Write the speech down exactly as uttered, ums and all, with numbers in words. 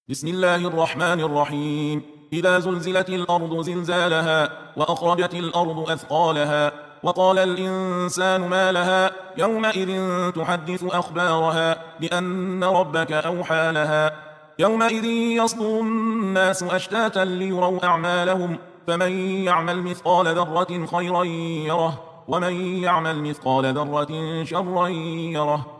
بسم الله الرحمن الرحيم. إذا زلزلت الأرض زلزالها وأخرجت الأرض أثقالها وقال الإنسان ما لها يومئذ تحدث أخبارها بأن ربك أوحى لها يومئذ يصدر الناس أشتاتا ليروا أعمالهم فمن يعمل مثقال ذرة خيرا يره ومن يعمل مثقال ذرة شرا يره